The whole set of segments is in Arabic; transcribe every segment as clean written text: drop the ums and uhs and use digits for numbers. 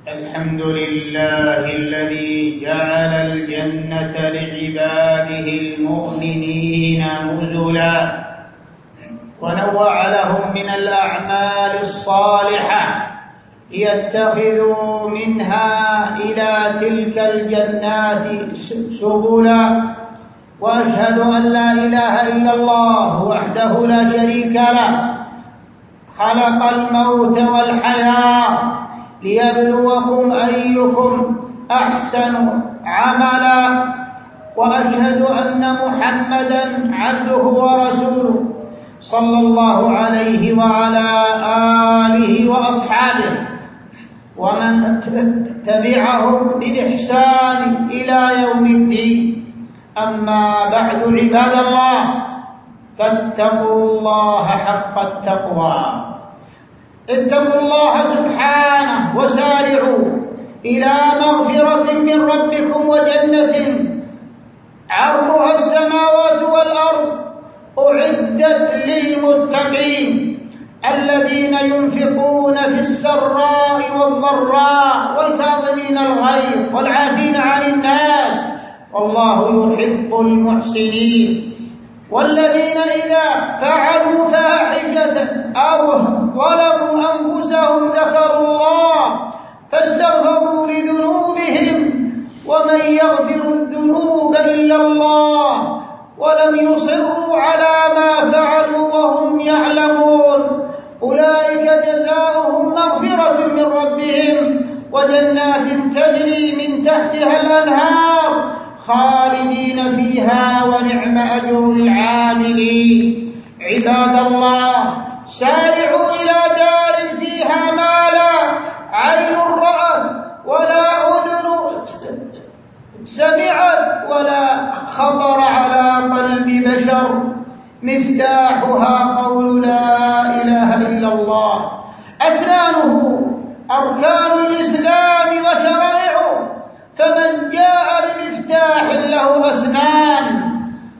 الحمد لله الذي جعل الجنة لعباده المؤمنين نزلا ونوع لهم من الأعمال الصالحة ليتخذوا منها إلى تلك الجنات سبلا. وأشهد أن لا إله إلا الله وحده لا شريك له خلق الموت والحياة ليبلوكم أيكم أحسن عملا. وأشهد أن محمدًا عبده ورسوله صلى الله عليه وعلى آله وأصحابه ومن تبعهم بإحسان إلى يوم الدين. أما بعد، عباد الله، فاتقوا الله حق التقوى. اتقوا الله سبحانه وسارعوا إلى مغفرة من ربكم وجنة عرضها السماوات والأرض أعدت للمتقين الذين ينفقون في السراء والضراء والكاظمين الغيظ والعافين عن الناس والله يحب المحسنين. والذين إذا فعلوا فاحشة أو ظلموا أنفسهم ذكروا الله فاستغفروا لذنوبهم ومن يغفر الذنوب إلا الله ولم يصروا على ما فعلوا وهم يعلمون أولئك جزاؤهم مغفرة من ربهم وجنات تجري من تحتها الأنهار خالدين فيها ونعم أجر العاملين. عباد الله، سارعوا إلى دار فيها ما لا عين رأت ولا أذن سمعت ولا خطر على قلب بشر، مفتاحها قول لا إله إلا الله، أسنانه أركان الإسلام وشرائعه، فمن جاء بمفتاح له أسنان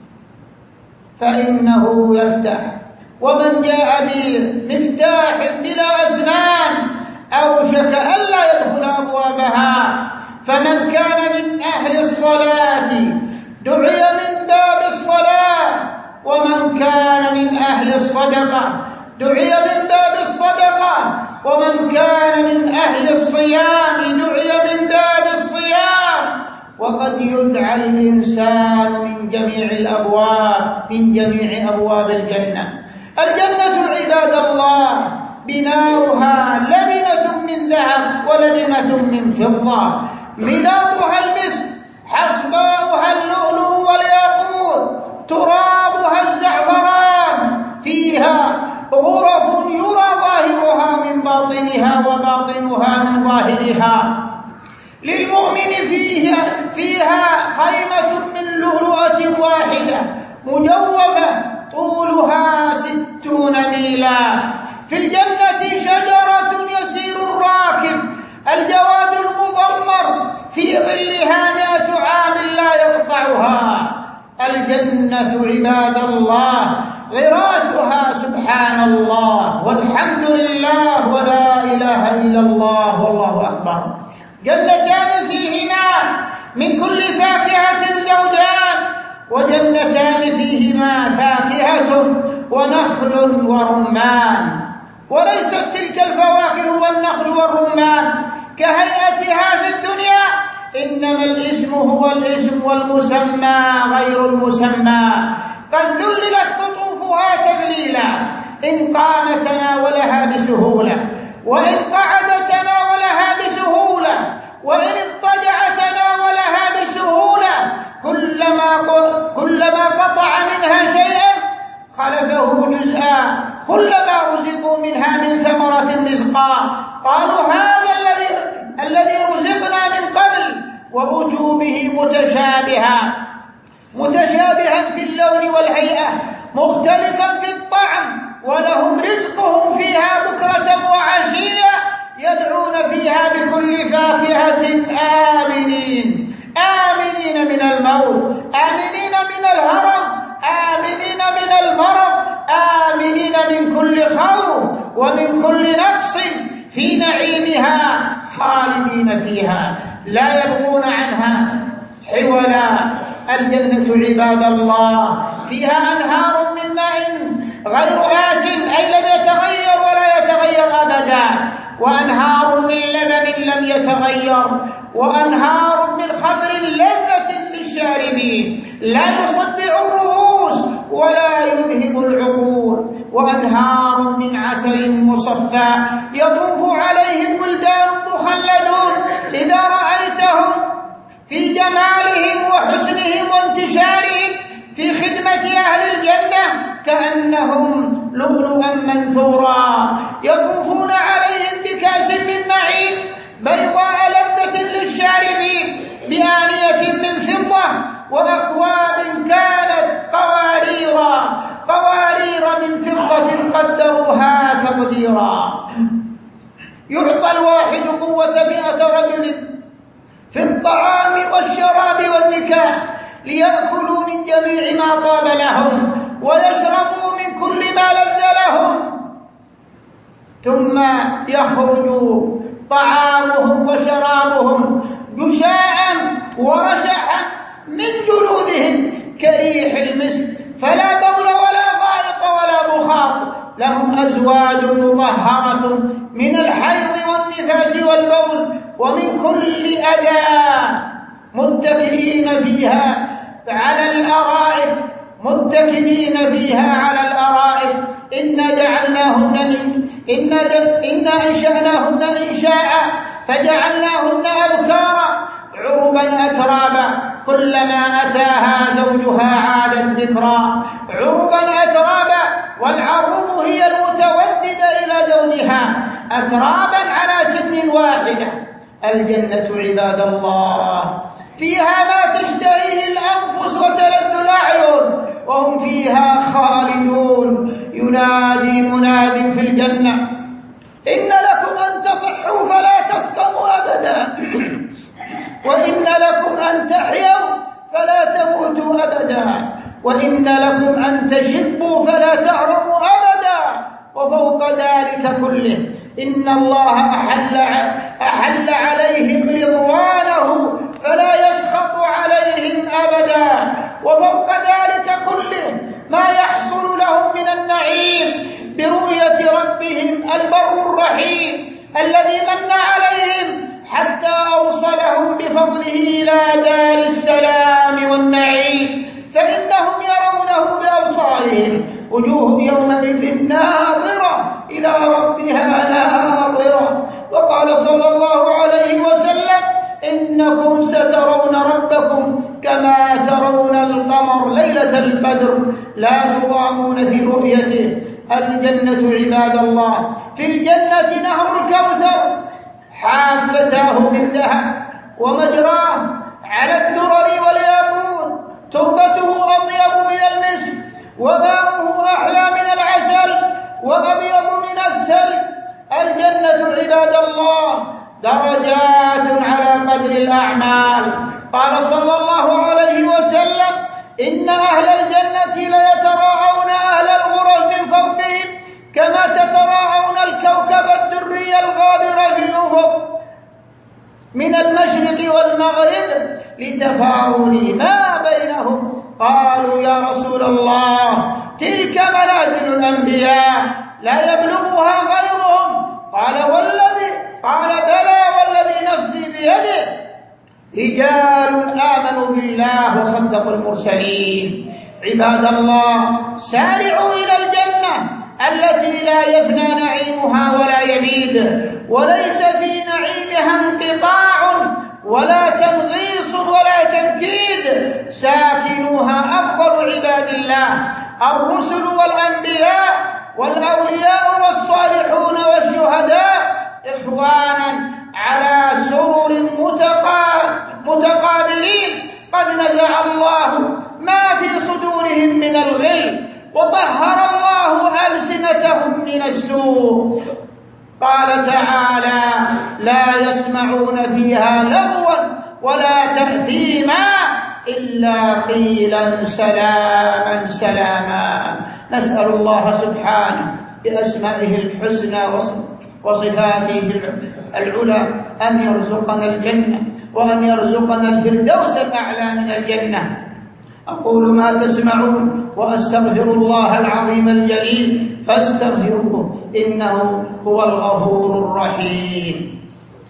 فإنه يفتح، ومن جاء بمفتاح بلا أسنان أوشك ألا يدخل أبوابها. فمن كان من أهل الصلاة دعي من باب الصلاة، ومن كان من أهل الصدقة دعي من باب الصدقة، ومن كان من أهل الصيام دعي من باب الصيام. وقد يدعى الإنسان من جميع الأبواب، من جميع أبواب الجنة. الجنة عباد الله بناؤها لبنة من ذهب ولبنة من فضة، ملاطها المسك، حصباؤها اللؤلؤ والياقوت، ترابها الزعفران، فيها غرف يرى ظاهرها من باطنها وباطنها من ظاهرها. للمؤمن فيها خيمة من لؤلؤة واحدة مجوفة طولها 60 ميلا. في الجنة شجرة يسير الراكب الجواد المضمر في ظلها 100 عام لا يقطعها. الجنة عباد الله غراسها سبحان الله والحمد لله ولا إله إلا الله والله أكبر. جنتان فيهما من كل فاكهة زوجان، وجنتان فيهما فاكهة ونخل ورمان. وليست تلك الفواكه والنخل والرمان كهيئتها في الدنيا، إنما الاسم هو الاسم والمسمى غير المسمى. قد ذللت قطوفها تذليلا، إن قام تناولها بسهولة، وإن قعد تناولها بسهولة، وإن اضطجع تناولها بسهولة. كلما قطع منها شيئا خلفه جزءا، كلما رزقوا منها من ثمرة رزقا قالوا هذا الذي رزقنا من قبل، وأتوا به متشابها في اللون والهيئة، مختلفا في الطعم، ولهم رزقهم فيها بكرة وعشية، يدعون فيها بكل فاكهة آمنين من الموت، آمنين من الهرم، آمنين من المرض، آمنين من كل خوف ومن كل نقص في نعيمها خالدين فيها لا يبغون عنها حولا. الجنة عباد الله فيها أنهار من ماء غير آسن، أي لم يتغير ولا يتغير أبدا، وأنهار من لبن لم يتغير، وأنهار من خمر لذة للشاربين لا يصدع الرؤوس ولا يذهب العقول، وأنهار من عسل مصفى يطوف عليهم ولدان مخلدون إذا رأيتهم في جمالهم وحسنهم وانتشارهم في خدمة أهل الجنة كأنهم لؤلؤا منثورا، يطوفون عليهم بكأس من معين بيضاء لذة للشاربين بآنية من فضة وأكواب كانت قوارير من فضة قدروها تقديرا. يعطى الواحد قوة 100 رجل في الطعام والشراب والنكاح ليأكلوا من جميع ما طاب لهم ويشربوا من كل ما لذ لهم، ثم يخرج طعامهم وشرابهم جشاعا ورشحا من جلودهم كريح المسك، فلا بول ولا غائط ولا بخار، لهم أزواج مطهرة من الحيض والنفاس والبول ومن كل أذى، متكئين فيها على الأرائك إنا أنشأناهن إنشاء فجعلناهن أبكارا عربا أترابا كلما أتاها زوجها عادت بكرا عربا أترابا، والعروب هي المتوددة إلى زوجها أترابا على سن واحدة. الجنة عباد الله فيها ما تشتهيه الأنفس وتلذ الأعين وهم فيها خالدون. ينادي مناد في الجنة إن لكم أن تصحوا فلا تسقموا أبدا، وإن لكم أن تحيوا فلا تموتوا أبدا، وإن لكم أن تشبوا فلا تعرموا أبدا، وفوق ذلك كله إن الله أحل عليهم رضوانه فلا يسخط عليهم أبدا، وفوق ذلك كله ما يحصل لهم من النعيم برؤية ربهم البر الرحيم الذي من عليهم حتى أوصلهم بفضله إلى دار السلام والنعيم، فإنهم يرونه بأبصارهم وجوه يومئذ ناظرة إلى ربها ناظرة. وقال صلى الله عليه وسلم إنكم سترون ربكم كما ترون القمر ليلة البدر لا تضامون في رؤيته. الجنة عباد الله في الجنة نهر الكوثر حافتاه من ذهب ومجراه على الدرر والياقوت، تربته أطيب من المسك وماؤه أحلى من العسل وأبيض من الثلج. الجنة عباد الله درجات على قدر الأعمال. قال صلى الله عليه وسلم إن أهل الجنة ليتراءون أهل الغرف من فوقهم كما تتراءون الكوكب الدري الغابر في الأفق من المشرق والمغرب لتفاضل ما بينهم. قالوا يا رسول الله تلك منازل الأنبياء لا يبلغها غيرهم، قال بلى والذي نفسي بيده رجال آمنوا بالله وصدقوا المرسلين. عباد الله سارعوا إلى الجنة التي لا يفنى نعيمها ولا يبيد، وليس في نعيمها انقطاع ولا تنغيص ولا تنكيد، ساكنوها أفضل عباد الله الرسل والأنبياء والأولياء والصالحون والشهداء إخوانا على سرر متقابلين، قد نزع الله ما في صدورهم من الغل وطهر الله ألسنتهم من السوء. قال تعالى لا يسمعون فيها لغوا ولا تأثيما إلا قيلا سلاما سلاما. نسأل الله سبحانه بأسمائه الحسنى وصفاته العلى أن يرزقنا الجنة وأن يرزقنا الفردوس الأعلى من الجنة. أقول ما تسمعون وأستغفر الله العظيم الجليل فاستغفروه إنه هو الغفور الرحيم.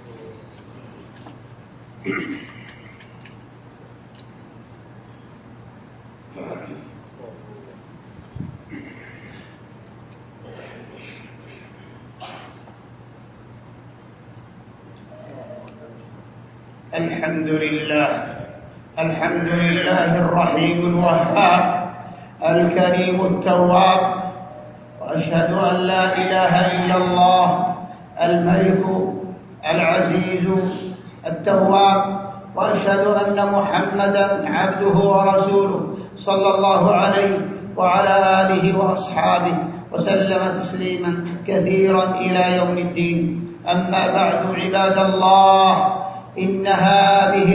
الحمد لله الرحيم الوهاب الكريم التواب، وأشهد أن لا إله إلا الله الملك العزيز التواب، وأشهد أن محمدًا عبده ورسوله صلى الله عليه وعلى آله وأصحابه وسلم تسليمًا كثيرا إلى يوم الدين. أما بعد عباد الله، إن هذه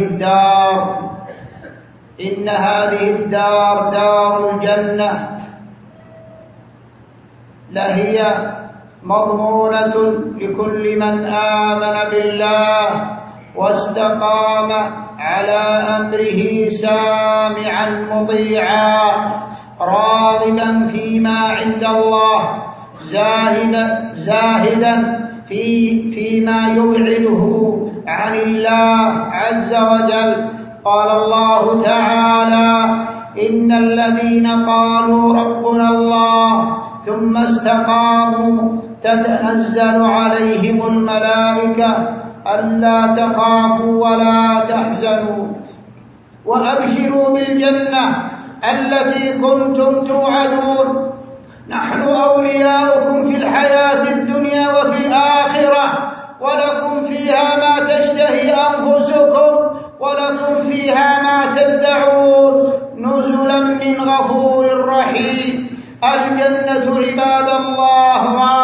الدار دار الجنة لهي مضمونة لكل من آمن بالله واستقام على أمره سامعا مطيعا راغبا فيما عند الله زاهدا فيما يبعده عن الله عز وجل. قال الله تعالى: إن الذين قالوا ربنا الله ثم استقاموا تتنزل عليهم الملائكة ألا تخافوا ولا تحزنوا وأبشروا بالجنة التي كنتم توعدون. نحن أولياؤكم في الحياة الدنيا وفي الآخرة، ولكم فيها ما تشتهي أنفسكم ولكم فيها ما تدعون، نزلا من غفور رحيم. الجنة عباد الله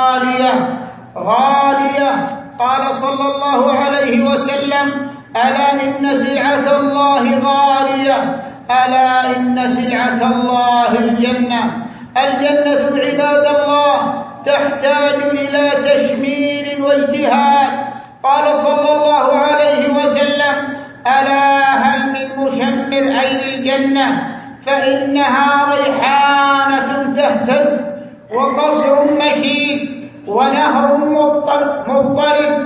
غالية. قال صلى الله عليه وسلم: ألا إن سلعة الله غالية، ألا إن سلعة الله الجنة. الجنة عباد الله تحتاج إلى تشمير واجتهاد. قال صلى الله عليه وسلم: ألا هل من مشمر عين الجنة فإنها ريحانة تهتز وقصر مشيد ونهر مضطرب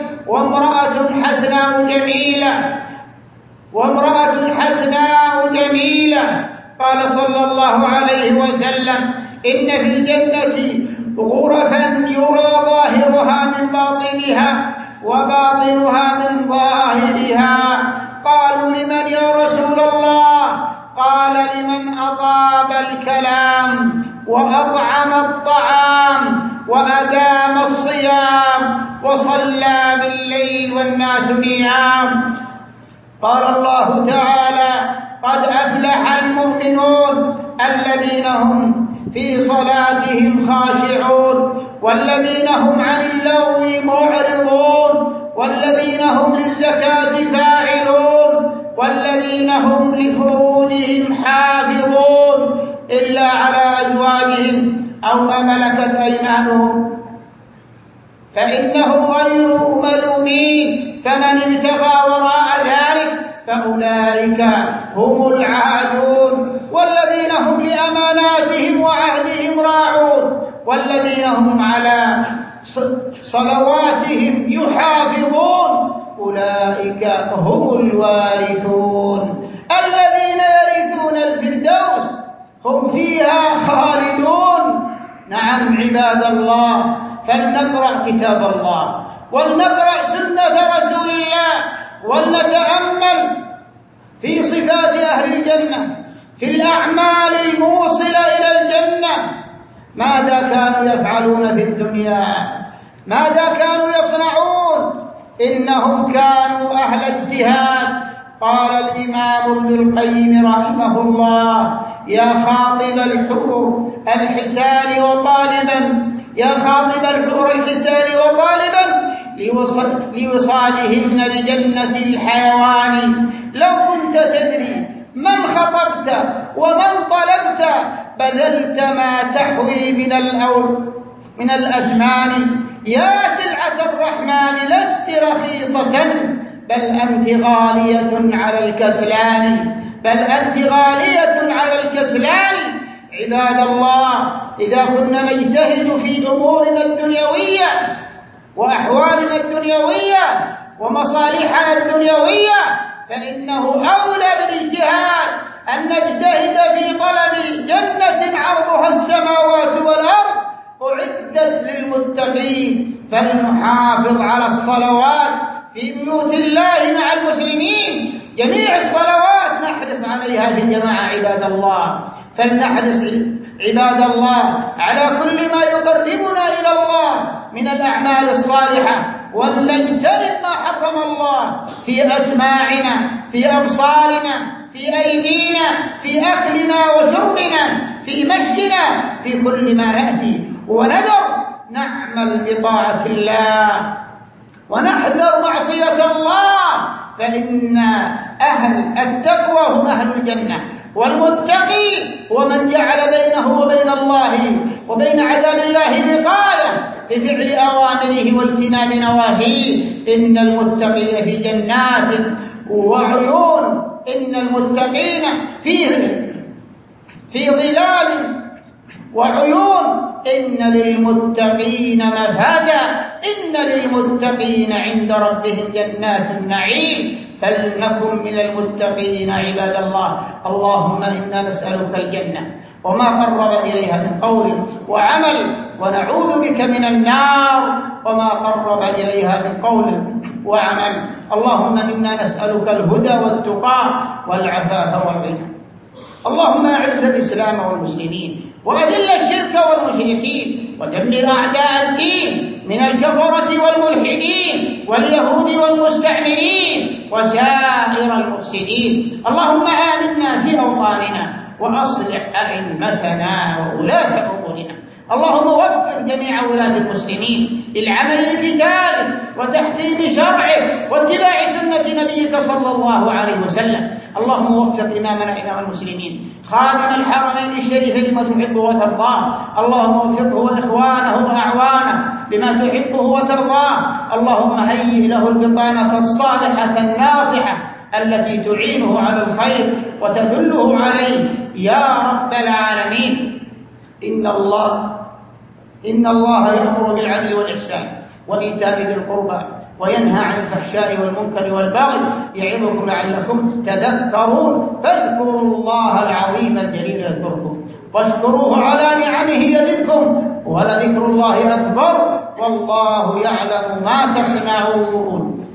وامرأة حسناء جميلة. قال صلى الله عليه وسلم: إن في الجنة غرفا يرى ظاهرها من باطنها وباطنها من ظاهرها. قالوا: لمن يا رسول الله؟ قال: لمن أطاب الكلام وأطعم الطعام وأدام الصيام وصلى بالليل والناس نيام. قال الله تعالى: قد أفلح المؤمنون الذين هم في صلاتهم خاشعون والذين هم عن اللغو معرضون والذين هم للزكاة فاعلون والذين هم لفروجهم حافظون إلا على أزواجهم أو ما ملكت أيمانهم فإنهم غير ملومين، فمن ابتغى وراء ذلك فأولئك هم العادون. والذين هم لأماناتهم وعهدهم راعون والذين هم على صلواتهم يحافظون أولئك هم الوارثون الذين يرثون الفردوس هم فيها خالدون. نعم عباد الله، فلنقرأ كتاب الله ولنقرأ سنة رسول الله ولنتأمل في صفات أهل الجنة، في الأعمال الموصلة إلى الجنة. ماذا كانوا يفعلون في الدنيا؟ ماذا كانوا يصنعون؟ إنهم كانوا أهل اجتهاد. قال الإمام ابن القيم رحمه الله: يا خاطب الحور الحسان وطالبا لوصالهن بجنة الحيوان، لو كنت تدري من خطبت ومن طلبت بذلت ما تحوي من الأثمان يا سلعة الرحمن لست رخيصة، بل أنت غالية على الكسلان، بل أنت غالية على الكسلان. عباد الله، إذا كنا نجتهد في أمورنا الدنيوية وأحوالنا الدنيوية ومصالحنا الدنيوية، فإنه أولى بالاجتهاد أن نجتهد في طلب جنة عرضها السماوات والأرض أعدت للمتقين. فلنحافظ على الصلوات في بيوت الله مع المسلمين، جميع الصلوات نحرص عليها في الجماعة عباد الله. فلنحرص عباد الله على كل ما يقربنا إلى الله من الأعمال الصالحة، ولنجتنب ما حرم الله في أسماعنا، في أبصارنا، في أيدينا، في أكلنا وشربنا، في مشينا، في كل ما نأتي، ونذر نعمل بطاعة الله ونحذر معصية الله. فإن أهل التقوى هم أهل الجنة، والمتقي هو من جعل بينه وبين الله وبين عذاب الله وقاية بفعل أوامره واجتناب نواهيه. إن المتقين في جنات وعيون، إن المتقين في ظلال وعيون، إن للمتقين مفازا، إن للمتقين عند ربهم جنات النعيم. فلنكن من المتقين عباد الله. اللهم إنا نسألك الجنة وما قرب إليها من قول وعمل، ونعوذ بك من النار وما قرب إليها من قول وعمل. اللهم إنا نسألك الهدى والتقى والعفاف والغنى. اللهم أعز الإسلام والمسلمين، وأذل الشرك والمشركين، ودمر أعداء الدين من الكفرة والملحدين واليهود والمستعمرين وسائر المفسدين. اللهم آمنا في أوطاننا، وأصلح أئمتنا وولاة أمورنا. اللهم وفق جميع ولاة المسلمين للعمل بكتابك وتحكيم شرعك واتباع سنة نبيك صلى الله عليه وسلم. اللهم وفق إمامنا إمام المسلمين خادم الحرمين الشريفين لما تحبه وترضاه. اللهم وفقه وإخوانه وأعوانه لما تحبه وترضاه. اللهم هيئ له البطانة الصالحة الناصحة التي تعينه على الخير وتدله عليه يا رب العالمين. إن الله يأمر بالعدل والإحسان وإيتاء ذي القربى وينهى عن الفحشاء والمنكر والبغي يعظكم لعلكم تذكرون. فاذكروا الله العظيم الجليل يذكركم، واشكروه على نعمه يزدكم، ولذكر الله أكبر، والله يعلم ما تصنعون.